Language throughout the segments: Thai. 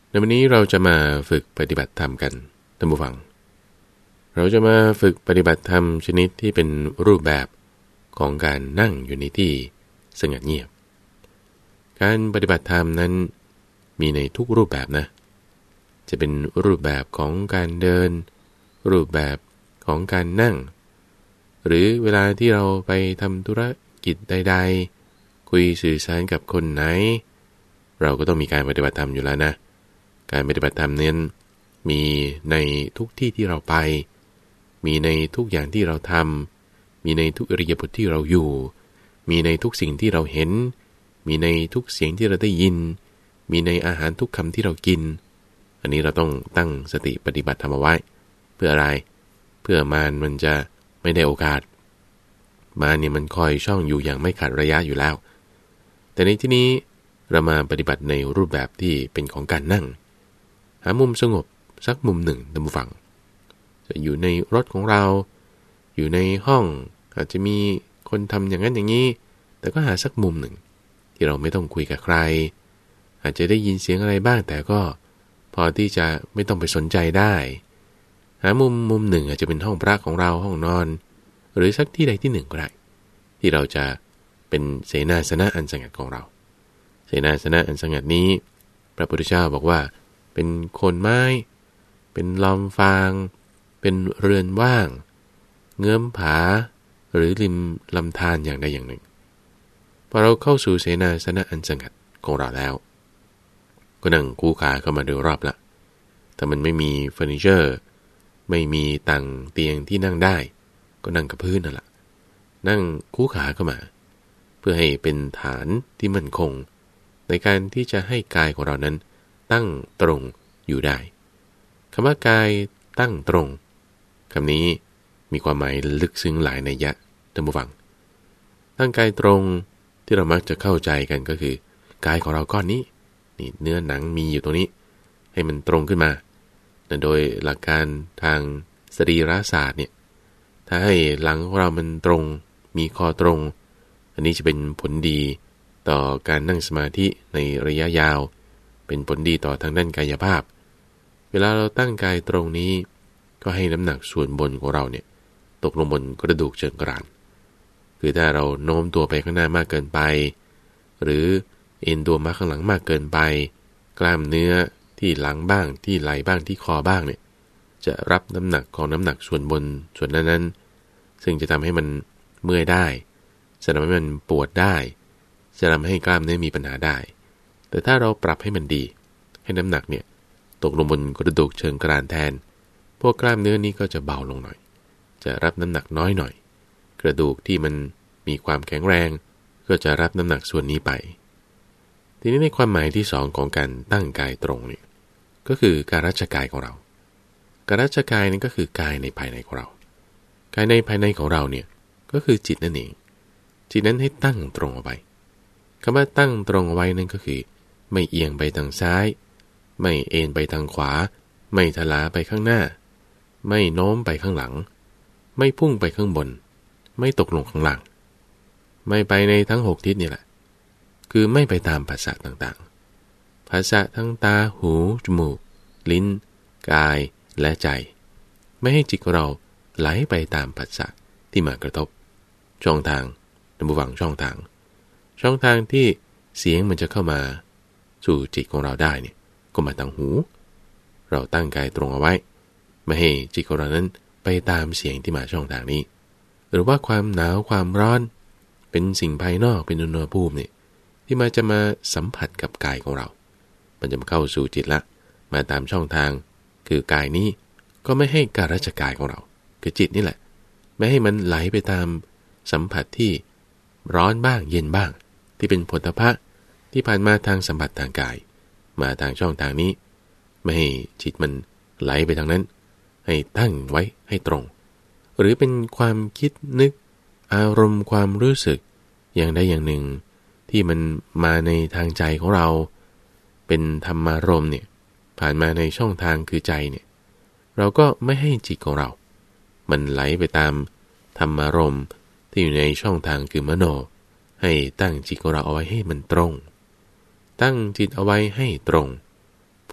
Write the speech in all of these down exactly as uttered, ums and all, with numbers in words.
ในวันนี้เราจะมาฝึกปฏิบัติธรรมกันท่านผู้ฟังเราจะมาฝึกปฏิบัติธรรมชนิดที่เป็นรูปแบบของการนั่งอยู่ในที่สงบเงียบการปฏิบัติธรรมนั้นมีในทุกรูปแบบนะจะเป็นรูปแบบของการเดินรูปแบบของการนั่งหรือเวลาที่เราไปทำธุรกิจใดๆคุยสื่อสารกับคนไหนเราก็ต้องมีการปฏิบัติธรรมอยู่แล้วนะการปฏิบัติธรรมนั้นมีในทุกที่ที่เราไปมีในทุกอย่างที่เราทำมีในทุกอิริยาบถที่เราอยู่มีในทุกสิ่งที่เราเห็นมีในทุกเสียงที่เราได้ยินมีในอาหารทุกคำที่เรากินอันนี้เราต้องตั้งสติปฏิบัติธรรมเอาไว้เพื่ออะไรเพื่อมารมันจะไม่ได้โอกาสมารเนี่ยมันคอยช่องอยู่อย่างไม่ขาดระยะอยู่แล้วแต่ในที่นี้เรามาปฏิบัติในรูปแบบที่เป็นของการนั่งหามุมสงบสักมุมหนึ่งท่านผู้ฟังจะอยู่ในรถของเราอยู่ในห้องอาจจะมีคนทำอย่างนั้นอย่างนี้แต่ก็หาสักมุมหนึ่งที่เราไม่ต้องคุยกับใครอาจจะได้ยินเสียงอะไรบ้างแต่ก็พอที่จะไม่ต้องไปสนใจได้หามุมมุมหนึ่งอาจจะเป็นห้องพระของเราห้องนอนหรือสักที่ใดที่หนึ่งก็ได้ที่เราจะเป็นเสนาสนะอันสงัดของเราเสนาสนะอันสงัดนี้พระพุทธเจ้าบอกว่าเป็นโคนไม้เป็นลอมฟางเป็นเรือนว่างเงื้อมผาหรือริมลำธารอย่างใดอย่างหนึ่งพอเราเข้าสู่เสนาสนะอันสงัดของเราแล้วก็นั่งคู่ขาเข้ามาโดยรอบละแต่มันไม่มีเฟอร์นิเจอร์ไม่มีตังเตียงที่นั่งได้ก็นั่งกับพื้นนั่นแหละนั่งคู่ขาเข้ามาเพื่อให้เป็นฐานที่มั่นคงในการที่จะให้กายของเรานั้นตั้งตรงอยู่ได้คำว่ากายตั้งตรงคำนี้มีความหมายลึกซึ้งหลายนัยยะท่านผู้ฟังตั้งกายตรงที่เรามักจะเข้าใจกันก็คือกายของเราก้อนนี้นี่เนื้อหนังมีอยู่ตรงนี้ให้มันตรงขึ้นมาโดยหลักการทางสรีรศาสตร์เนี่ยถ้าให้หลังของเรามันตรงมีคอตรงอันนี้จะเป็นผลดีต่อการนั่งสมาธิในระยะยาวเป็นผลดีต่อทางด้านกายภาพเวลาเราตั้งกายตรงนี้ก็ให้น้ำหนักส่วนบนของเราเนี่ยตกลงบนกระดูกเชิงกรานคือถ้าเราโน้มตัวไปข้างหน้ามากเกินไปหรือเอ็นตัวมาข้างหลังมากเกินไปกล้ามเนื้อที่หลังบ้างที่ไหล่บ้างที่คอบ้างเนี่ยจะรับน้ำหนักของน้ำหนักส่วนบนส่วนนั้นๆซึ่งจะทำให้มันเมื่อยได้จะทำให้มันปวดได้จะทำให้กล้ามเนื้อมีปัญหาได้แต่ถ้าเราปรับให้มันดีให้น้ำหนักเนี่ยตกลงบนกระดูกเชิงกรานแทนพวกกล้ามเนื้อนี้ก็จะเบาลงหน่อยจะรับน้ำหนักน้อยหน่อยกระดูกที่มันมีความแข็งแรงก็จะรับน้ำหนักส่วนนี้ไปทีนี้ในความหมายที่สองของการตั้งกายตรงเนี่ยก็คือการรัชกายของเราการรัชกายนี่ก็คือกายในภายในของเรากายในภายในของเราเนี่ยก็คือจิตนั่นเองจิตนั้นให้ตั้งตรงเอาไว้คำว่าตั้งตรงเอาไว้นั่นก็คือไม่เอียงไปทางซ้ายไม่เอ็นไปทางขวาไม่ทลาไปข้างหน้าไม่โน้มไปข้างหลังไม่พุ่งไปข้างบนไม่ตกลงข้างล่างไม่ไปในทั้งหกทิศนี่แหละคือไม่ไปตามภาษาต่างๆภาษาทั้งตาหูจมูกลิ้นกายและใจไม่ให้จิตของเราไหลไปตามภาษาที่มากระทบช่องทางท่านผู้ฟังช่องทางช่องทางที่เสียงมันจะเข้ามาสู่จิตของเราได้เนี่ยก็มาทางหูเราตั้งกายตรงเอาไว้ไม่ให้จิตของเรานั้นไปตามเสียงที่มาช่องทางนี้หรือว่าความหนาวความร้อนเป็นสิ่งภายนอกเป็นอุณหภูมิเนี่ยที่มาจะมาสัมผัสกับกายของเรามันจะมาเข้าสู่จิตละมาตามช่องทางคือกายนี้ก็ไม่ให้การรัชกายของเราคือจิตนี่แหละไม่ให้มันไหลไปตามสัมผัสที่ร้อนบ้างเย็นบ้างที่เป็นผลพะที่ผ่านมาทางสัมผัสทางกายมาทางช่องทางนี้ไม่ให้จิตมันไหลไปทางนั้นให้ตั้งไว้ให้ตรงหรือเป็นความคิดนึกอารมณ์ความรู้สึกอย่างใดอย่างหนึ่งที่มันมาในทางใจของเราเป็นธรรมารมณ์เนี่ยผ่านมาในช่องทางคือใจเนี่ยเราก็ไม่ให้จิตของเรามันไหลไปตามธรรมารมณ์ที่อยู่ในช่องทางคือมโนให้ตั้งจิตของเราเอาไว้ให้มันตรงตั้งจิตเอาไว้ให้ตรงผ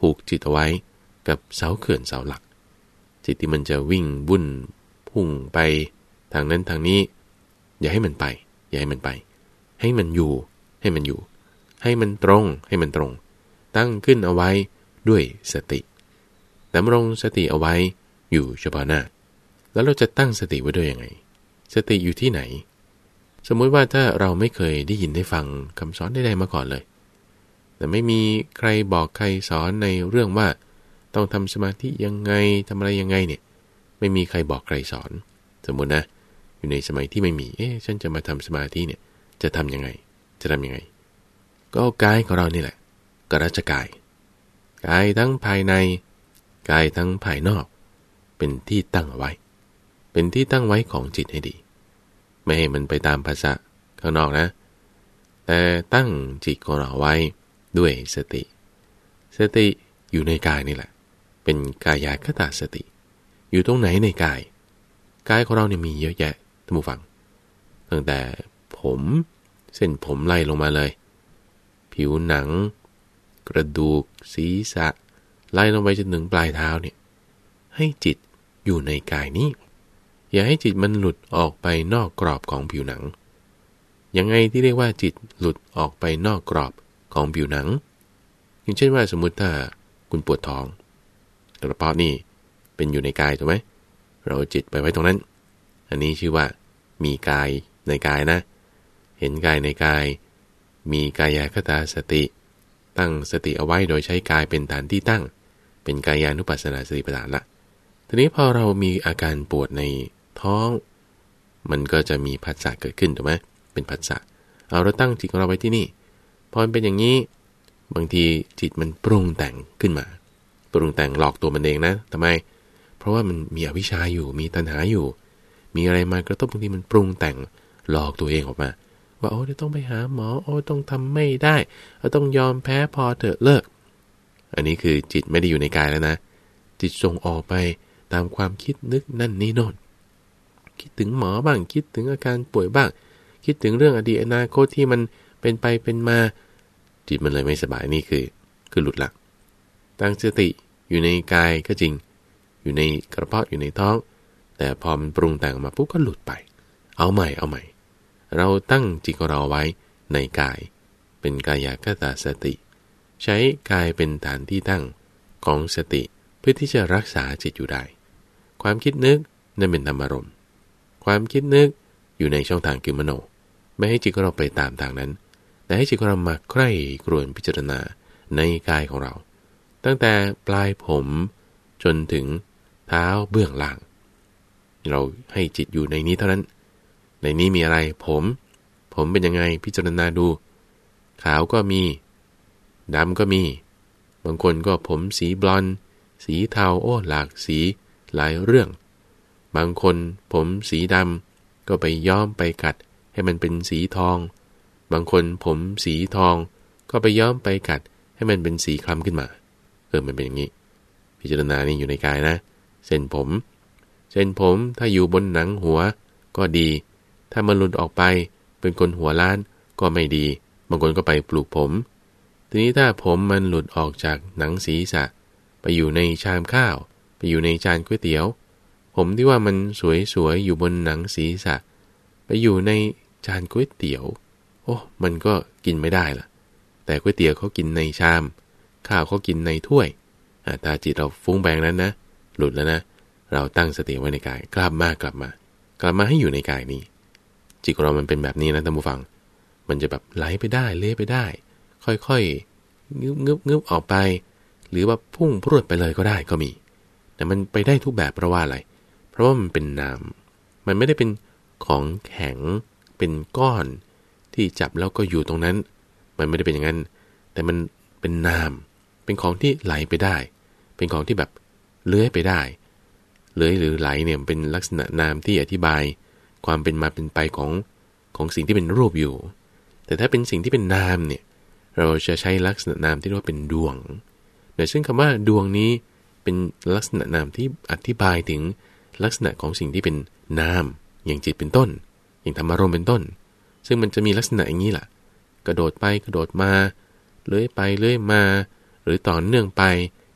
ผูกจิตเอาไว้กับเสาเขื่อนเสาหลักจิตที่มันจะวิ่งวุ่นพุ่งไปทางนั้นทางนี้อย่าให้มันไปอย่าให้มันไปให้มันอยู่ให้มันอยู่ให้มันตรงให้มันตรงตั้งขึ้นเอาไว้ด้วยสติดำรงสติเอาไว้อยู่เฉพาะหน้าแล้วเราจะตั้งสติไว้ด้วยยังไงสติอยู่ที่ไหนสมมุติว่าถ้าเราไม่เคยได้ยินได้ฟังคำสอนใดๆมาก่อนเลยแต่ไม่มีใครบอกใครสอนในเรื่องว่าต้องทำสมาธิยังไงทำอะไรยังไงเนี่ยไม่มีใครบอกใครสอนสมมุตินะอยู่ในสมัยที่ไม่มีเอ๊ะฉันจะมาทำสมาธิเนี่ยจะทำยังไงจะทำยังไงก็เอากายของเรานี่แหละกรัชกายกายทั้งภายในกายทั้งภายนอกเป็นที่ตั้งเอาไว้เป็นที่ตั้งไว้ของจิตให้ดีไม่ให้มันไปตามภาษาข้างนอกนะแต่ตั้งจิตของเราไว้ด้วยสติสติอยู่ในกายนี่แหละเป็นกายคตาสติอยู่ตรงไหนในกายกายของเราเนี่ยมีเยอะแยะท่านผู้ฟังตั้งแต่ผมเส้นผมไล่ลงมาเลยผิวหนังกระดูกศีรษะไล่ลงไปจนถึงปลายเท้าเนี่ยให้จิตอยู่ในกายนี้อย่าให้จิตมันหลุดออกไปนอกกรอบของผิวหนังยังไงที่เรียกว่าจิตหลุดออกไปนอกกรอบของผิวหนังอย่างเช่นว่าสมมุติถ้าคุณปวดท้องกระเพาะนี่เป็นอยู่ในกายถูกไหมเราจิตไปไว้ตรงนั้นอันนี้ชื่อว่ามีกายในกายนะเห็นกายในกายมีกายคตาสติตั้งสติเอาไว้โดยใช้กายเป็นฐานที่ตั้งเป็นกายานุปัสสนาสติปัฏฐานละทีนี้พอเรามีอาการปวดในท้องมันก็จะมีผัสสะเกิดขึ้นถูกไหมเป็นผัสสะเอาเราตั้งจิตของเราไว้ที่นี่พอมันเป็นอย่างนี้บางทีจิตมันปรุงแต่งขึ้นมาปรุงแต่งหลอกตัวมันเองนะทำไมเพราะว่ามันมีอวิชชาอยู่มีตัณหาอยู่มีอะไรมากระทบบางทีมันปรุงแต่งหลอกตัวเองออกมาว่าโอ้ต้องไปหาหมอโอ้ต้องทำไม่ได้เราต้องยอมแพ้พอเถอะเลิกอันนี้คือจิตไม่ได้อยู่ในกายแล้วนะจิตส่งออกไปตามความคิดนึกนั่นนี่โน่นคิดถึงหมอบ้างคิดถึงอาการป่วยบ้างคิดถึงเรื่องอดีตอนาคตที่มันเป็นไปเป็นมาจิตมันเลยไม่สบายนี่คือคือหลุดละตั้งสติอยู่ในกายก็จริงอยู่ในกระเพาะอยู่ในท้องแต่พอมันปรุงแต่งมาปุ๊บก็หลุดไปเอาใหม่เอาใหม่เราตั้งจิตของเราไว้ในกายเป็นกายคตาสติใช้กายเป็นฐานที่ตั้งของสติเพื่อที่จะรักษาจิตอยู่ได้ความคิดนึกนั่นเป็นธรรมารมณ์ความคิดนึกอยู่ในช่องทางคือมโนไม่ให้จิตของเราไปตามทางนั้นแต่ให้จิตของเรามาใกล้กรวนพิจารณาในกายของเราตั้งแต่ปลายผมจนถึงเท้าเบื้องล่างเราให้จิตอยู่ในนี้เท่านั้นในนี้มีอะไรผมผมเป็นยังไงพิจารณาดูขาวก็มีดำก็มีบางคนก็ผมสีบลอนด์สีเทาโอ้หลากสีหลายเรื่องบางคนผมสีดำก็ไปย้อมไปกัดให้มันเป็นสีทองบางคนผมสีทองก็ไปย้อมไปกัดให้มันเป็นสีคล้ำขึ้นมาเออมันเป็นอย่างนี้พิจารณานี่อยู่ในกายนะเส้นผมเส้นผมถ้าอยู่บนหนังหัวก็ดีถ้ามันหลุดออกไปเป็นคนหัวล้านก็ไม่ดีบางคนก็ไปปลูกผมทีนี้ถ้าผมมันหลุดออกจากหนังศีรษะไปอยู่ในชามข้าวไปอยู่ในจานก๋วยเตี๋ยวผมที่ว่ามันสวยๆอยู่บนหนังศีรษะไปอยู่ในจานก๋วยเตี๋ยวโอ้มันก็กินไม่ได้ล่ะแต่ก๋วยเตี๋ยวเขากินในชามข้าวเขากินในถ้วยถ้าจิตเราฟุ้งแบงนั้นนะหลุดแล้วนะเราตั้งสติไว้ในกายกลับมากลับมากลับมาให้อยู่ในกายนี้จิตของเรามันเป็นแบบนี้นะท่านผู้ฟังมันจะแบบไหลไปได้เละไปได้ค่อยๆงึบงึบงึบออกไปหรือว่าพุ่งพรวดไปเลยก็ได้ก็มีแต่มันไปได้ทุกแบบเพราะว่าอะไรเพราะว่ามันเป็นนามมันไม่ได้เป็นของแข็งเป็นก้อนที่จับแล้วก็อยู่ตรงนั้นมันไม่ได้เป็นอย่างนั้นแต่มันเป็นนามเป็นของที่ไหลไปได้เป็นของที่แบบเลื้อยไปได้เลื้อยหรือไหลเนี่ยเป็นลักษณะนามที่อธิบายความเป็นมาเป็นไปของของสิ่งที่เป็นรูปอยู่แต่ถ้าเป็นสิ่งที่เป็นนามเนี่ยเราจะใช้ลักษณะนามที่เรียกว่าเป็นดวงโดยซึ่งคำว่าดวงนี้เป็นลักษณะนามที่อธิบายถึงลักษณะของสิ่งที่เป็นนามอย่างจิตเป็นต้นอย่างธรรมารมณ์เป็นต้นซึ่งมันจะมีลักษณะอย่างนี้แหละกระโดดไปกระโดดมาเลื้อยไปเลื้อยมาหรือต่อเนื่องไป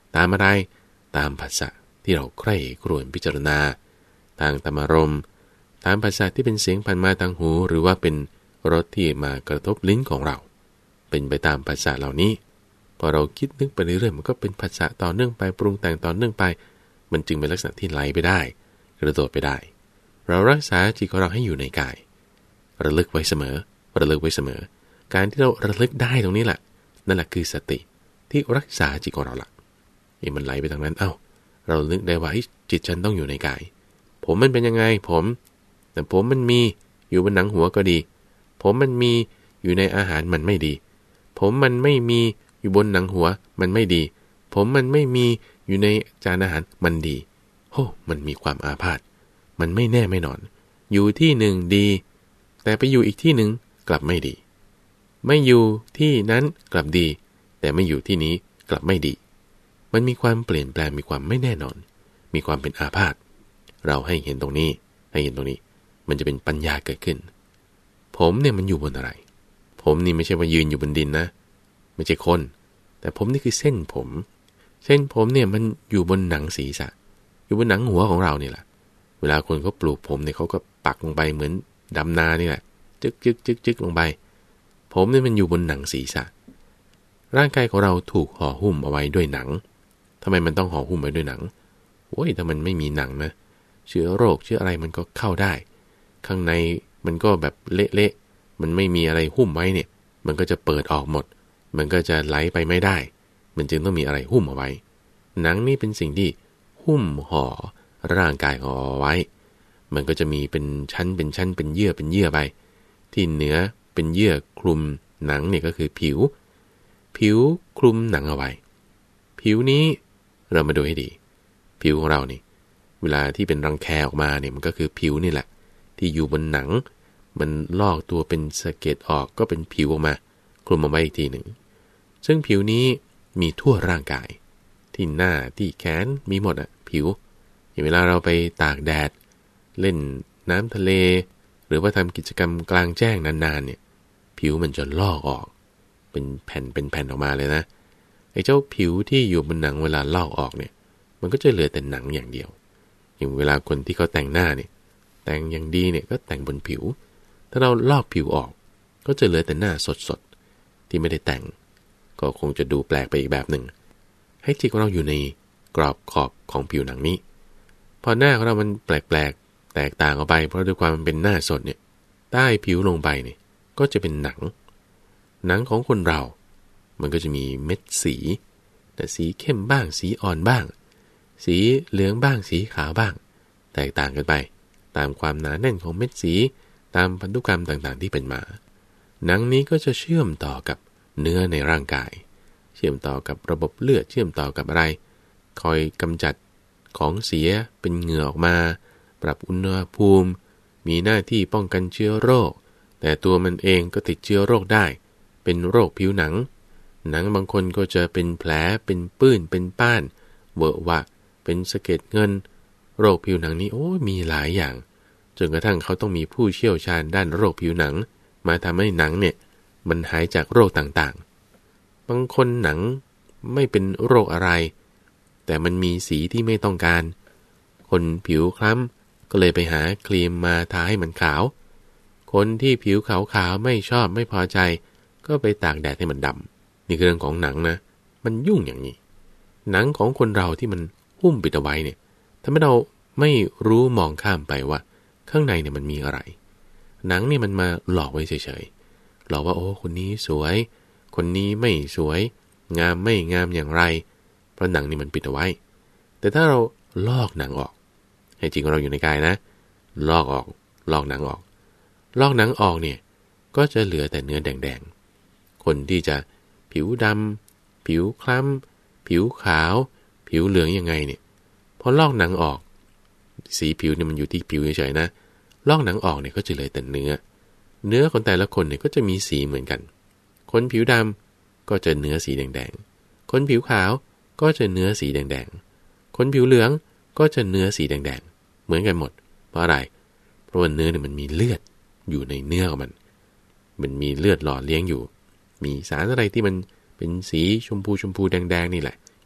ตามอะไรตามภาษาที่เราใคร่ครวญพิจารณาทางธรรมารมณ์ตามภาษาที่เป็นเสียงผ่านมาทางหูหรือว่าเป็นรสที่มากระทบลิ้นของเราเป็นไปตามภาษาเหล่านี้พอเราคิดนึกไปเรื่อยๆมันก็เป็นภาษาต่อเนื่องไปปรุงแต่งต่อเนื่องไปมันจึงเป็นลักษณะที่ไหลไปได้กระโดดไปได้เรารักษาจิตของเราให้อยู่ในกายระลึกไว้เสมอระลึกไว้เสมอการที่เราระลึกได้ตรงนี้แหละนั่นแหละคือสติที่รักษาจิตของเราละนี่มันไหลไปทางนั้นเอ้าเรานึกได้ว่าจิตฉันต้องอยู่ในกายผมมันเป็นยังไงผมแต่ผมมันมีอยู่บนหนังหัวก็ดีผมมันมีอยู่ในอาหารมันไม่ดีผมมันไม่มีอยู่บนหนังหัวมันไม่ดีผมมันไม่มีอยู่ในจานอาหารมันดีโอ้มันมีความอาพาธมันไม่แน่ไม่นอนอยู่ที่หนึ่งดีแต่ไปอยู่อีกที่หนึ่งกลับไม่ดีไม่อยู่ที่นั้นกลับดีแต่ไม่อยู่ที่นี้กลับไม่ดีมันมีความเปลี่ยนแปลงมีความไม่แน่นอนมีความเป็นอาพาธเราให้เห็นตรงนี้ให้เห็นตรงนี้มันจะเป็นปัญญาเกิดขึ้นผมเนี่ยมันอยู่บนอะไรผมนี่ไม่ใช่ว่ายืนอยู่บนดินนะไม่ใช่คนแต่ผมนี่คือเส้นผมเส้นผมเนี่ยมันอยู่บนหนังศีรษะอยู่บนหนังหัวของเราเนี่ยแหละเวลาคนเขาปลูกผมเนี่ยเขาก็ปักลงไปเหมือนดำนานี่แหละจึกจึกจึกจึกลงไปผมเนี่ยมันอยู่บนหนังศีรษะร่างกายของเราถูกห่อหุ้มเอาไว้ด้วยหนังทำไมมันต้องห่อหุ้มไว้ด้วยหนังโอ้ยถ้ามันไม่มีหนังนะเชื้อโรคเชื้ออะไรมันก็เข้าได้ข้างในมันก็แบบเละๆมันไม่มีอะไรหุ้มไว้เนี่ยมันก็จะเปิดออกหมดมันก็จะไหลไปไม่ได้มันจึงต้องมีอะไรหุ้มเอาไว้หนังนี่เป็นสิ่งที่หุ้มห่อร่างกายของเราไว้มันก็จะมีเป็นชั้นเป็นชั้นเป็นเยื่อเป็นเยื่อไปที่เหนือเป็นเยื่อคลุมหนังเนี่ยก็คือผิวผิวคลุมหนังเอาไว้ผิวนี้เรามาดูให้ดีผิวของเรานี่เวลาที่เป็นรังแคออกมาเนี่ยมันก็คือผิวนี่แหละที่อยู่บนหนังมันลอกตัวเป็นสะเก็ดออกก็เป็นผิวออกมาคลุมเอาไว้อีกทีหนึ่งซึ่งผิวนี้มีทั่วร่างกายที่หน้าที่แขนมีหมดอ่ะผิวอย่างเวลาเราไปตากแดดเล่นน้ำทะเลหรือว่าทำกิจกรรมกลางแจ้งนานๆเนี่ยผิวมันจะลอกออกเป็นแผ่นเป็นแผ่นออกมาเลยนะไอ้เจ้าผิวที่อยู่บนหนังเวลาลอกออกเนี่ยมันก็จะเหลือแต่หนังอย่างเดียวอย่างเวลาคนที่เขาแต่งหน้าเนี่ยแต่งอย่างดีเนี่ยก็แต่งบนผิวถ้าเราลอกผิวออกก็จะเหลือแต่หน้าสดๆที่ไม่ได้แต่งก็คงจะดูแปลกไปอีกแบบหนึ่งให้จิตของเราอยู่ในกรอบขอบของผิวหนังนี้พอหน้าของเรามันแปลกๆแตกต่างออกไปเพราะด้วยความมันเป็นหน้าสดเนี่ยใต้ผิวลงไปเนี่ยก็จะเป็นหนังหนังของคนเรามันก็จะมีเม็ดสีแต่สีเข้มบ้างสีอ่อนบ้างสีเหลืองบ้างสีขาวบ้างแตกต่างกันไปตามความหนาแน่นของเม็ดสีตามพันธุกรรมต่างๆที่เป็นมาหนังนี้ก็จะเชื่อมต่อกับเนื้อในร่างกายเชื่อมต่อกับระบบเลือดเชื่อมต่อกับอะไรคอยกำจัดของเสียเป็นเหงื่อออกมาปรับอุณหภูมิมีหน้าที่ป้องกันเชื้อโรคแต่ตัวมันเองก็ติดเชื้อโรคได้เป็นโรคผิวหนังหนังบางคนก็จะเป็นแผลเป็นปื้นเป็นป้านเวอะวะเป็นสะเก็ดเงินโรคผิวหนังนี้โอ้มีหลายอย่างจนกระทั่งเขาต้องมีผู้เชี่ยวชาญด้านโรคผิวหนังมาทำให้หนังเนี่ยมันหายจากโรคต่างๆบางคนหนังไม่เป็นโรคอะไรแต่มันมีสีที่ไม่ต้องการคนผิวคล้ำก็เลยไปหาครีมมาทาให้มันขาวคนที่ผิวขาวๆไม่ชอบไม่พอใจก็ไปตากแดดให้มันดำนี่คือเรื่องของหนังนะมันยุ่งอย่างนี้หนังของคนเราที่มันหุ้มปิดเอาไว้เนี่ยทำให้เราไม่รู้มองข้ามไปว่าข้างในเนี่ยมันมีอะไรหนังนี่มันมาหลอกไว้เฉยๆหลอกว่าโอ้คนนี้สวยคนนี้ไม่สวยงามไม่งามอย่างไรเพราะหนังนี่มันปิดเอาไว้แต่ถ้าเราลอกหนังออกให้จริงเราอยู่ในกายนะลอกออกลอกหนังออกลอกหนังออกเนี่ยก็จะเหลือแต่เนื้อแดงๆคนที่จะผิวดำผิวคล้ำผิวขาวผิวเหลืองยังไงเนี่ยพอลอกหนังออกสีผิวเนี่ยมันอยู่ที่ผิวเฉยๆนะลอกหนังออกเนี่ยก็จะเหลือแต่เนื้อเนื้อของแต่ละคนเนี่ยก็จะมีสีเหมือนกันคนผิวดำก็จะเนื้อสีแดงๆคนผิวขาวก็จะเนื้อสีแดงๆคนผิวเหลืองก็จะเนื้อสีแดงๆเหมือนกันหมดเพราะอะไรเพราะว่าเนื้อเนี่ยมันมีเลือดอยู่ในเนื้อของมันมันมีเลือดหล่อเลี้ยงอยู่มีสารอะไรที่มันเป็นสีชมพูชมพูแดงๆนี่แหละ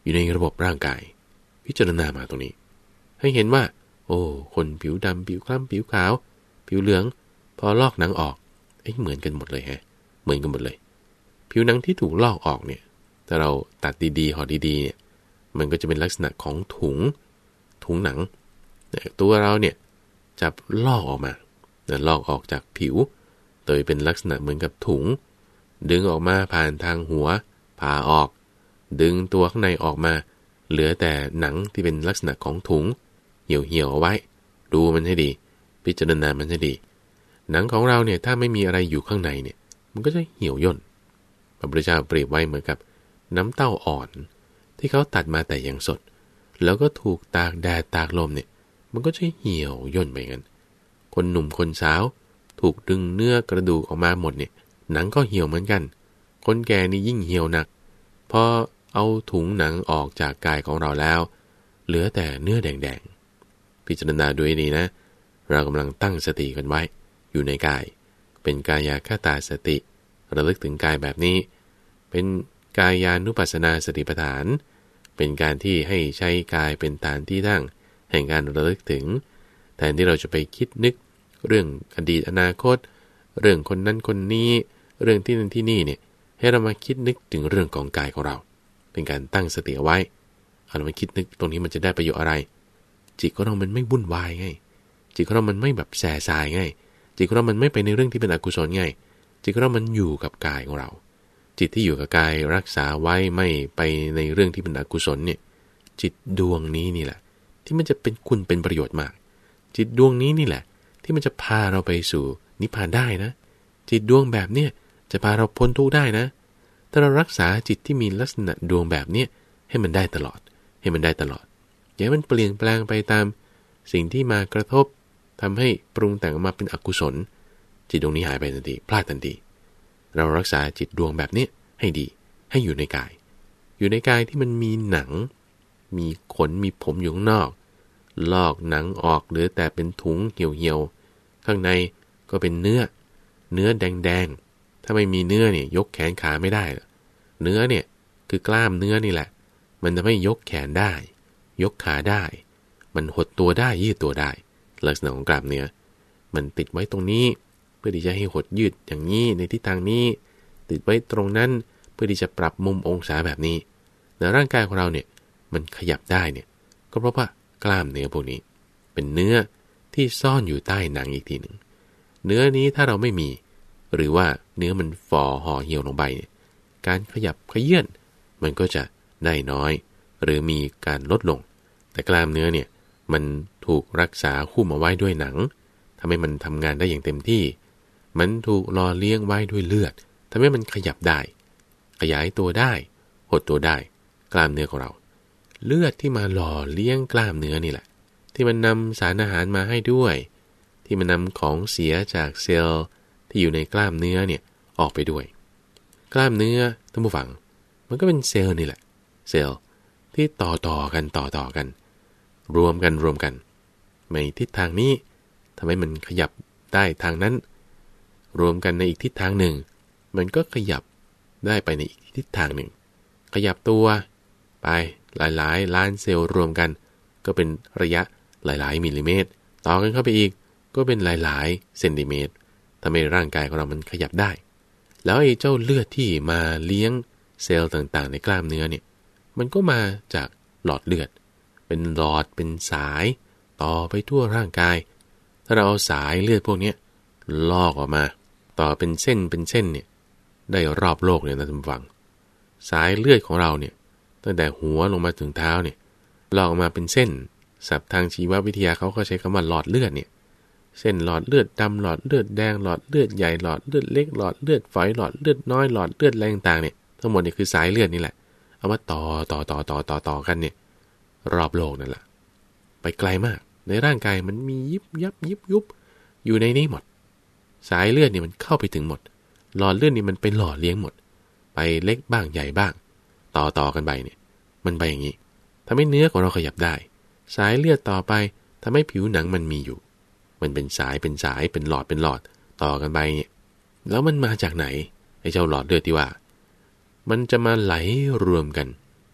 อยู่ในระบบร่างกายพิจารณามาตรงนี้ให้เห็นว่าโอ้คนผิวดำผิวคล้ำผิวขาวผิวเหลืองพอลอกหนังออกไอ้เหมือนกันหมดเลยฮะเหมือนกันหมดเลยผิวหนังที่ถูกลอกออกเนี่ยถ้าเราตัดดีๆห่อดีๆเนี่ยมันก็จะเป็นลักษณะของถุงถุงหนังตัวเราเนี่ยจับลอกออกมาลอกออกจากผิวโดยเป็นลักษณะเหมือนกับถุงดึงออกมาผ่านทางหัวผ่าออกดึงตัวข้างในออกมาเหลือแต่หนังที่เป็นลักษณะของถุงเหี่ยวเหี่ยวเอาไว้ดูมันให้ดีพิจารณามันให้ดีหนังของเราเนี่ยถ้าไม่มีอะไรอยู่ข้างในเนี่ยมันก็จะเหี่ยวย่นพระพุทธเจ้าเปรียบไว้เหมือนกับน้ำเต้าอ่อนที่เขาตัดมาแต่ยังสดแล้วก็ถูกตากแดดตากลมเนี่ยมันก็จะเหี่ยวย่นไปงั้นคนหนุ่มคนสาวถูกดึงเนื้อกระดูกออกมาหมดเนี่ยหนังก็เหี่ยวเหมือนกันคนแก่นี่ยิ่งเหี่ยวหนักพอเอาถุงหนังออกจากกายของเราแล้วเหลือแต่เนื้อแดงๆพิจารณาด้วยดีนะเรากำลังตั้งสติกันไว้อยู่ในกายเป็นกายคตาสติระลึกถึงกายแบบนี้เป็นกายานุปัสสนาสติปัฏฐานเป็นการที่ให้ใช้กายเป็นฐานที่ตั้งแห่งการระลึกถึงแทนที่เราจะไปคิดนึกเรื่องอดีตอนาคตเรื่องคนนั้นคนนี้เรื่องที่นั่นที่นี่เนี่ยให้เรามาคิดนึกถึงเรื่องของกายของเราเป็นการตั้งสติเอาไว้เอาเรามาคิดนึกตรงนี้มันจะได้ประโยชน์อะไรจิตของเรามันไม่วุ่นวายไงจิตของเรามันไม่แบบแส่สายไงจิตของเรามันไม่ไปในเรื่องที่เป็นอกุศลไงจิตของเรามันอยู่กับกายของเราจิตที่อยู่กับกายรักษาไว้ไม่ไปในเรื่องที่เป็นอกุศลเนี่ยจิตดวงนี้นี่แหละที่มันจะเป็นคุณเป็นประโยชน์มากจิตดวงนี้นี่แหละที่มันจะพาเราไปสู่นิพพานได้นะจิตดวงแบบเนี้ยจะพาเราพ้นทุกข์ได้นะถ้าเรารักษาจิตที่มีลักษณะดวงแบบเนี้ยให้มันได้ตลอดให้มันได้ตลอดอย่าให้มันเปลี่ยนแปลงไปตามสิ่งที่มากระทบทำให้ปรุงแต่งออกมาเป็นอกุศลจิตดวงนี้หายไปทันทีพลาดทันทีเรารักษาจิตดวงแบบนี้ให้ดีให้อยู่ในกายอยู่ในกายที่มันมีหนังมีขนมีผมอยู่ข้างนอกลอกหนังออกเหลือแต่เป็นถุงเหี่ยวๆข้างในก็เป็นเนื้อเนื้อแดงๆถ้าไม่มีเนื้อเนี่ยยกแขนขาไม่ได้เนื้อเนี่ยคือกล้ามเนื้อนี่แหละมันจะไม่ยกแขนได้ยกขาได้มันหดตัวได้ยืดตัวได้ลักษณะของกล้ามเนื้อมันติดไว้ตรงนี้เพื่อที่จะให้หดยืดอย่างนี้ในทิศทางนี้ติดไว้ตรงนั้นเพื่อที่จะปรับมุมองศาแบบนี้แต่ร่างกายของเราเนี่ยมันขยับได้เนี่ยก็เพราะว่ากล้ามเนื้อพวกนี้เป็นเนื้อที่ซ่อนอยู่ใต้หนังอีกทีหนึ่งเนื้อนี้ถ้าเราไม่มีหรือว่าเนื้อมันฝ่อห่อเหี่ยวลงไปเนี่ยการขยับขยื่นมันก็จะได้น้อยหรือมีการลดลงแต่กล้ามเนื้อเนี่ยมันถูกรักษาคู่มาไว้ด้วยหนังทำให้มันทำงานได้อย่างเต็มที่มันถูกหล่อเลี้ยงไว้ด้วยเลือดทำให้มันขยับได้ขยายตัวได้หดตัวได้กล้ามเนื้อของเราเลือดที่มาหล่อเลี้ยงกล้ามเนื้อนี่แหละที่มันนำสารอาหารมาให้ด้วยที่มันนำของเสียจากเซลล์ที่อยู่ในกล้ามเนื้อเนี่ยออกไปด้วยกล้ามเนื้อท่านผู้ฟังมันก็เป็นเซลล์นี่แหละเซลล์ที่ต่อต่อกันต่อต่อกันรวมกันรวมกันในทิศทางนี้ทำให้มันขยับได้ทางนั้นรวมกันในอีกทิศทางหนึ่งมันก็ขยับได้ไปในอีกทิศทางหนึ่งขยับตัวไปหลายๆล้านเซลล์รวมกันก็เป็นระยะหลายๆมิลลิเมตรต่อกันเข้าไปอีกก็เป็นหลายๆเซนติเมตรทำให้ร่างกายของเรามันขยับได้แล้วไอ้เจ้าเลือดที่มาเลี้ยงเซลล์ต่างๆในกล้ามเนื้อเนี่ยมันก็มาจากหลอดเลือดเป็นหลอดเป็นสายต่อไปทั่วร่างกายถ้าเราเอาสายเลือดพวกนี้ลอกออกมาต่อเป็นเส้นเป็นเส้นเนี่ยได้รอบโลกเลยนะท่านผู้ฟังสายเลือดของเราเนี่ยตั้งแต่หัวลงมาถึงเท้าเนี่ยลอกออกมาเป็นเส้นศัพท์ทางชีววิทยาเขาก็ใช้คำว่าหลอดเลือดเนี่ยเส้นหลอดเลือดดำหลอดเลือดแดงหลอดเลือดใหญ่หลอดเลือดเล็กหลอดเลือดฝอยหลอดเลือดน้อยหลอดเลือดแรงต่างเนี่ยทั้งหมดนี่คือสายเลือดนี่แหละเอามาต่อต่อต่อต่อต่อต่อกันเนี่ยรอบโลกนั่นแหละไปไกลมากในร่างกายมันมียิบยับยิบยุบอยู่ในนี้หมดสายเลือดเนี่ยมันเข้าไปถึงหมดหลอดเลือดนี่มันไปหล่อเลี้ยงหมดไปเล็กบ้างใหญ่บ้างต่อต่อกันไปเนี่ยมันไปอย่างนี้ทำให้เนื้อของเราขยับได้สายเลือดต่อไปทำให้ผิวหนังมันมีอยู่มันเป็นสายเป็นสายเป็นหลอดเป็นหลอดต่อกันไปเนี่ยแล้วมันมาจากไหนไอ้เจ้าหลอดเลือดที่ว่ามันจะมาไหลรวมกัน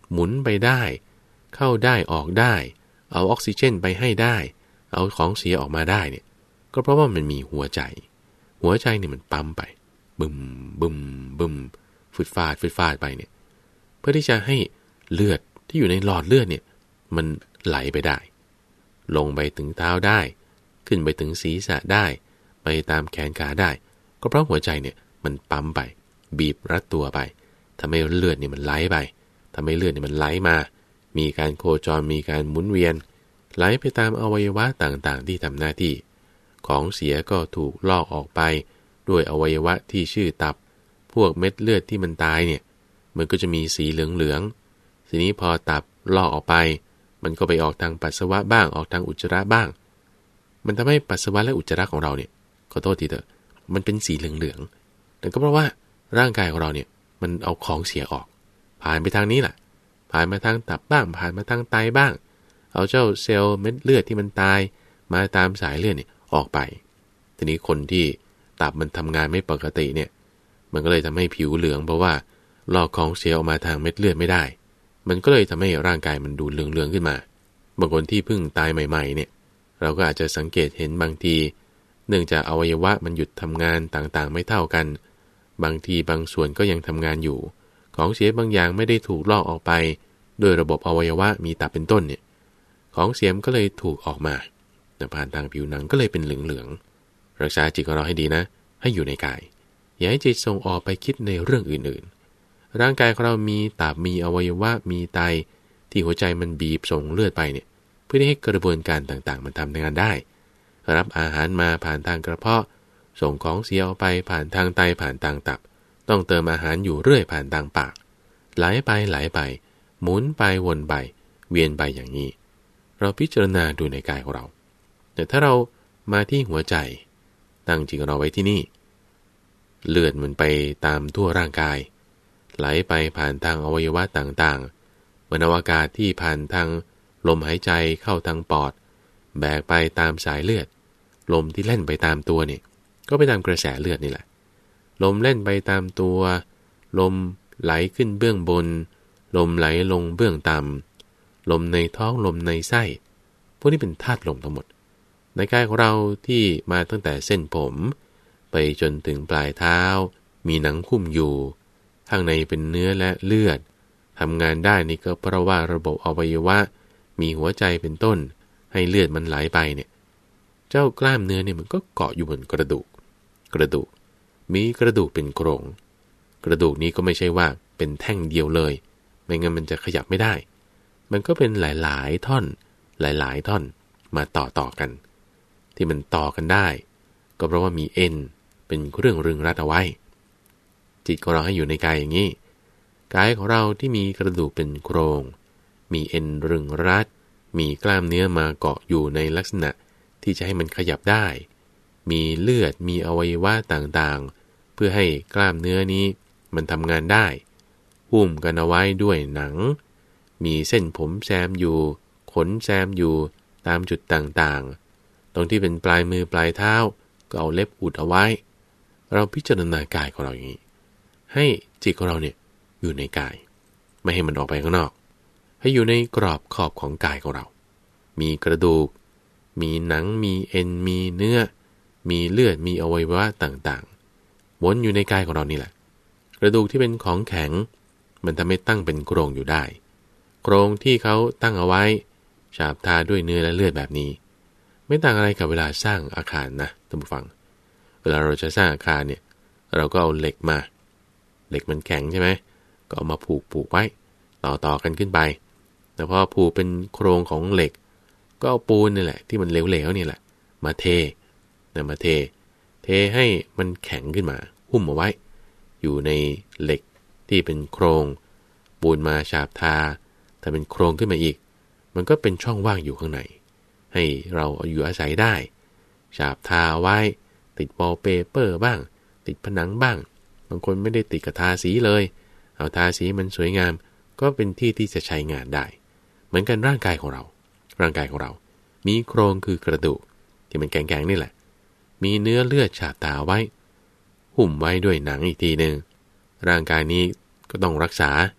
หมุนไปได้เข้าได้ออกได้เอาออกซิเจนไปให้ได้เอาของเสียออกมาได้เนี่ยก็เพราะว่ามันมีหัวใจหัวใจเนี่ยมันปั๊มไปบึมบึมบึมฟืดฟาดฟืดฟาดไปเนี่ยเพื่อที่จะให้เลือดที่อยู่ในหลอดเลือดเนี่ยมันไหลไปได้ลงไปถึงเท้าได้ขึ้นไปถึงศีรษะได้ไปตามแขนขาได้ก็เพราะหัวใจเนี่ยมันปั๊มไปบีบรัดตัวไปทำให้เลือดเนี่ยมันไหลไปทำให้เลือดเนี่ยมันไหลมามีการโคจรมีการหมุนเวียนไหลไปตามอวัยวะต่างๆที่ทำหน้าที่ของเสียก็ถูกลอกออกไปด้วยอวัยวะที่ชื่อตับพวกเม็ดเลือดที่มันตายเนี่ยมันก็จะมีสีเหลืองๆทีนี้พอตับลอกออกไปมันก็ไปออกทางปัสสาวะบ้างออกทางอุจจาระบ้างมันทำให้ปัสสาวะและอุจจาระของเราเนี่ยขอโทษทีเถอะมันเป็นสีเหลืองๆนั่นก็เพราะว่าร่างกายของเราเนี่ยมันเอาของเสียออกผ่านไปทางนี้แหละผ่านมาทางตับบ้างผ่านมาทางไตบ้างเอาเจ้าเซลล์เม็ดเลือดที่มันตายมาตามสายเลือดเนี่ยออกไปทีนี้คนที่ตับมันทำงานไม่ปกติเนี่ยมันก็เลยทำให้ผิวเหลืองเพราะว่าลอกของเสียออกมาทางเม็ดเลือดไม่ได้มันก็เลยทำให้ร่างกายมันดูเหลืองๆขึ้นมาบางคนที่เพิ่งตายใหม่ๆเนี่ยเราก็อาจจะสังเกตเห็นบางทีเนื่องจากอวัยวะมันหยุดทำงานต่างๆไม่เท่ากันบางทีบางส่วนก็ยังทำงานอยู่ของเสียบางอย่างไม่ได้ถูกลอกออกไปโดยระบบอวัยวะมีตับเป็นต้นเนี่ยของเสียมก็เลยถูกออกมาผ่านทางผิวหนังก็เลยเป็นเหลืองๆรักษาจิตของเราให้ดีนะให้อยู่ในกายอย่าให้จิตส่งออกไปคิดในเรื่องอื่นๆร่างกายของเรามีตับมีอวัยวะมีไตที่หัวใจมันบีบส่งเลือดไปเนี่ยเพื่อให้กระบวนการต่างๆมันทำงานได้รับอาหารมาผ่านทางกระเพาะส่งของเสียออกไปผ่านทางไตผ่านทางตับต้องเติมอาหารอยู่เรื่อยผ่านทางปากไหลไปไหลไปหมุนไปวนไปเวียนไปอย่างนี้เราพิจารณาดูในกายของเราแต่ถ้าเรามาที่หัวใจตั้งจิตของเราไว้ที่นี่เลือดมันไปตามทั่วร่างกายไหลไปผ่านทางอวัยวะต่างๆเหมือนอากาศที่ผ่านทางลมหายใจเข้าทางปอดแบกไปตามสายเลือดลมที่เล่นไปตามตัวเนี่ยก็ไปตามกระแสเลือดนี่แหละลมเล่นไปตามตัวลมไหลขึ้นเบื้องบนลมไหลลงเบื้องต่ำลมในท้องลมในไส้พวกนี้เป็นธาตุลมทั้งหมดในกายของเราที่มาตั้งแต่เส้นผมไปจนถึงปลายเท้ามีหนังหุ้มอยู่ข้างในเป็นเนื้อและเลือดทำงานได้นี่ก็เพราะว่าระบบอวัยวะมีหัวใจเป็นต้นให้เลือดมันไหลไปเนี่ยเจ้ากล้ามเนื้อเนี่ยมันก็เกาะอยู่บนกระดูกกระดูกมีกระดูกเป็นโครงกระดูกนี้ก็ไม่ใช่ว่าเป็นแท่งเดียวเลยไม่งั้นมันจะขยับไม่ได้มันก็เป็นหลายๆท่อนหลายๆท่อนมาต่อต่อกันที่มันต่อกันได้ก็เพราะว่ามีเอ็นเป็นเครื่องรึงรัดเอาไว้จิตของเราให้อยู่ในกายอย่างนี้กายของเราที่มีกระดูกเป็นโครงมีเอ็นรึงรัดมีกล้ามเนื้อมาเกาะอยู่ในลักษณะที่จะให้มันขยับได้มีเลือดมีอวัยวะต่างๆเพื่อให้กล้ามเนื้อนี้มันทำงานได้หุ้มกันเอาไว้ด้วยหนังมีเส้นผมแซมอยู่ขนแซมอยู่ตามจุดต่างๆตรงที่เป็นปลายมือปลายเท้าก็เอาเล็บอุดเอาไว้เราพิจารณากายของเราอย่างนี้ให้จิตของเราเนี่ยอยู่ในกายไม่ให้มันออกไปข้างนอกให้อยู่ในกรอบขอบของกายของเรามีกระดูกมีหนังมีเอ็นมีเนื้อมีเลือดมีอวัยวะต่างๆวนอยู่ในกายของเรานี่แหละกระดูกที่เป็นของแข็งมันทำให้ตั้งเป็นโครงอยู่ได้โครงที่เขาตั้งเอาไว้ฉาบทาด้วยเนื้อและเลือดแบบนี้ไม่ต่างอะไรกับเวลาสร้างอาคารนะท่านผู้ฟังเวลาเราจะสร้างอาคารเนี่ยเราก็เอาเหล็กมาเหล็กมันแข็งใช่ไหมก็เอามาผูกผูกไว้ต่อต่อกันขึ้นไปแต่พอผูกเป็นโครงของเหล็กก็เอาปูนนี่แหละที่มันเหลวๆนี่แหละมาเทนะมาเทเทให้มันแข็งขึ้นมาหุ้มเอาไว้อยู่ในเหล็กที่เป็นโครงปูนมาฉาบทาถ้าเป็นโครงขึ้นมาอีกมันก็เป็นช่องว่างอยู่ข้างในให้เราอยู่อาศัยได้ฉาบทาไว้ติดวอลเปเปอร์บ้างติดผนังบ้างบางคนไม่ได้ติดกับทาสีเลยเอาทาสีมันสวยงามก็เป็นที่ที่จะใช้งานได้เหมือนกันร่างกายของเราร่างกายของเรามีโครงคือกระดูกที่มันแข็งๆนี่แหละมีเนื้อเลือดฉาบทาไว้หุ้มไว้ด้วยหนังอีกทีนึงร่างกายนี้ก็ต้องรักษา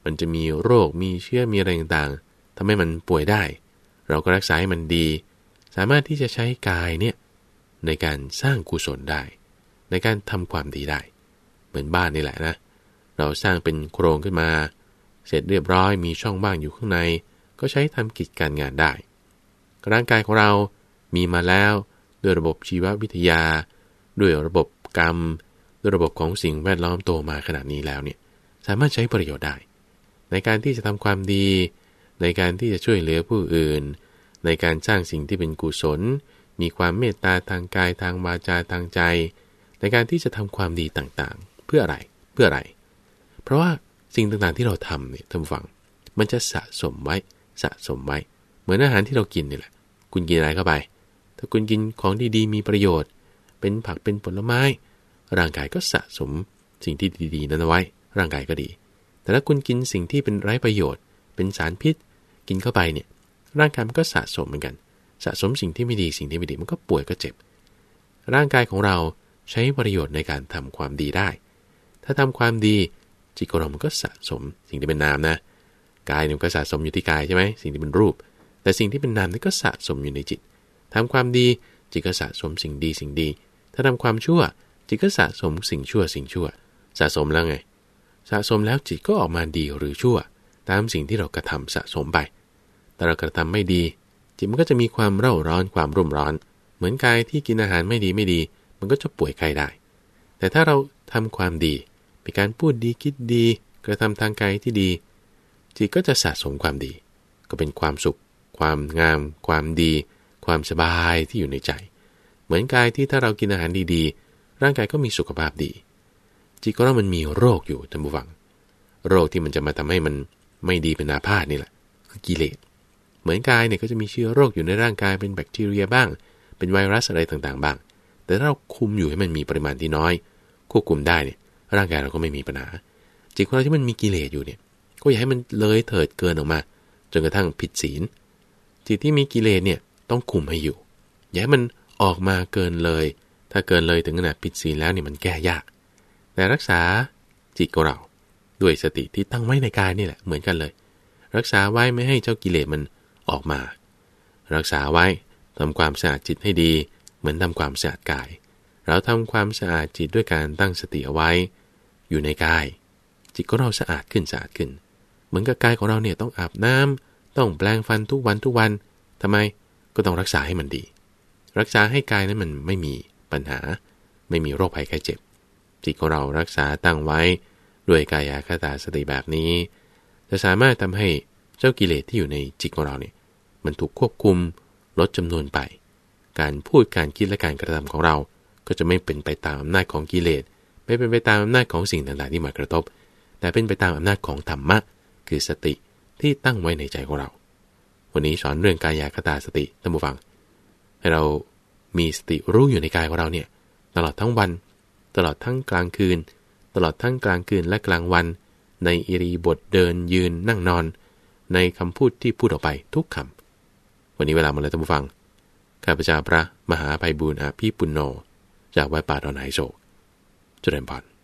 มันจะมีโรคมีเชื้อมีอะไรต่างๆทำให้มันป่วยได้เราก็รักษาให้มันดีสามารถที่จะใช้กายเนี่ยในการสร้างกุศลได้ในการทำความดีได้เหมือนบ้านนี่แหละนะเราสร้างเป็นโครงขึ้นมาเสร็จเรียบร้อยมีช่องว่างอยู่ข้างในก็ใช้ทำกิจการงานได้ร่างกายของเรามีมาแล้วด้วยระบบชีววิทยาด้วยระบบกรรมด้วยระบบของสิ่งแวดล้อมโตมาขนาดนี้แล้วเนี่ยสามารถใช้ประโยชน์ได้ในการที่จะทำความดีในการที่จะช่วยเหลือผู้อื่นในการสร้างสิ่งที่เป็นกุศลมีความเมตตาทางกายทางวาจาทางใจในการที่จะทำความดีต่างๆเพื่ออะไรเพื่ออะไรเพราะว่าสิ่งต่างๆที่เราทำเนี่ยท่านผู้ฟังมันจะสะสมไว้สะสมไว้เหมือนอาหารที่เรากินนี่แหละคุณกินอะไรเข้าไปถ้าคุณกินของดีๆมีประโยชน์เป็นผักเป็นผลไม้ร่างกายก็สะสมสิ่งที่ดีๆนั้นเอาไว้ร่างกายก็ดีแต่ถ้าคุณกินสิ่งที่เป็นไร้ประโยชน์เป็นสารพิษกินเข้าไปเนี่ยร่างกายมันก็สะสมเหมือนกันสะสมสิ่งที่ไม่ดีสิ่งที่ไม่ดีมันก็ป่วยก็เจ็บร่างกายของเราใช้ประโยชน์ในการทำความดีได้ถ้าทำความดีจิตของเรามันก็สะสมสิ่งที่เป็นนามนะกายเนี่ยก็สะสมอยู่ที่กายใช่ไหมสิ่งที่เป็นรูปแต่สิ่งที่เป็นนามนี่ก็สะสมอยู่ในจิตทำความดีจิตก็สะสมสิ่งดีสิ่งดีถ้าทำความชั่วจิตก็สะสมสิ่งชั่วสิ่งชั่วสะสมแล้วไงสะสมแล้วจิตก็ออกมาดีหรือชั่วตามสิ่งที่เรากระทำสะสมไปแต่เรากระทำไม่ดีจิตมันก็จะมีความเร่าร้อนความรุ่มร้อนเหมือนกายที่กินอาหารไม่ดีไม่ดีมันก็จะป่วยไข้ได้แต่ถ้าเราทำความดีเป็นการพูดดีคิดดีกระทำทางกายที่ดีจิตก็จะสะสมความดีก็เป็นความสุขความงามความดีความสบายที่อยู่ในใจเหมือนกายที่ถ้าเรากินอาหารดีๆร่างกายก็มีสุขภาพดีจิตของเรามันมีโรคอยู่ท่านผู้ฟังโรคที่มันจะมาทำให้มันไม่ดีเป็นอาพาธนี่แหละคือกิเลสเหมือนกายเนี่ยก็จะมีเชื้อโรคอยู่ในร่างกายเป็นแบคทีเรียบ้างเป็นไวรัสอะไรต่างๆบ้างแต่ถ้าเราคุมอยู่ให้มันมีปริมาณที่น้อยควบคุมได้เนี่ยร่างกายเราก็ไม่มีปัญหาจิตของเราที่มันมีกิเลสอยู่เนี่ยก็อย่าให้มันเลยเถิดเกินออกมาจนกระทั่งผิดศีลจิตที่มีกิเลสเนี่ยต้องคุมให้อยู่อย่าให้มันออกมาเกินเลยถ้าเกินเลยถึงขนาดผิดศีลแล้วเนี่ยมันแก้ยากแต่รักษาจิตของเราด้วยสติที่ตั้งไว้ในกายนี่แหละเหมือนกันเลยรักษาไว้ไม่ให้เจ้ากิเลสมันออกมารักษาไว้ทำความสะอาดจิตให้ดีเหมือนทำความสะอาดกายเราทำความสะอาดจิตด้วยการตั้งสติเอาไว้อยู่ในกายจิตของเราสะอาดขึ้นสะอาดขึ้นเหมือนกับกายของเราเนี่ยต้องอาบน้ำต้องแปรงฟันทุกวันทุกวันทำไมก็ต้องรักษาให้มันดีรักษาให้กายนั้นมันไม่มีปัญหาไม่มีโรคภัยไข้เจ็บจิตของเรารักษาตั้งไว้ด้วยกายคตาสติแบบนี้จะสามารถทำให้เจ้ากิเลสที่อยู่ในจิตของเราเนี่ยมันถูกควบคุมลดจำนวนไปการพูดการคิดและการกระทำของเราก็จะไม่เป็นไปตามอำนาจของกิเลสไม่เป็นไปตามอำนาจของสิ่งต่างๆที่มากระทบแต่เป็นไปตามอำนาจของธรรมะคือสติที่ตั้งไว้ในใจของเราวันนี้สอนเรื่องกายคตาสติท่านผู้ฟังให้เรามีสติรู้อยู่ในกายของเราเนี่ยตลอดทั้งวันตลอดทั้งกลางคืนตลอดทั้งกลางคืนและกลางวันในอิริยาบถเดินยืนนั่งนอนในคำพูดที่พูดออกไปทุกคำวันนี้เวลาหมดแล้วท่านผู้ฟังข้าพเจ้าพระมหาไพบูลย์อภิปุณโญจากวัดป่าดอนไหโศกเจริญพร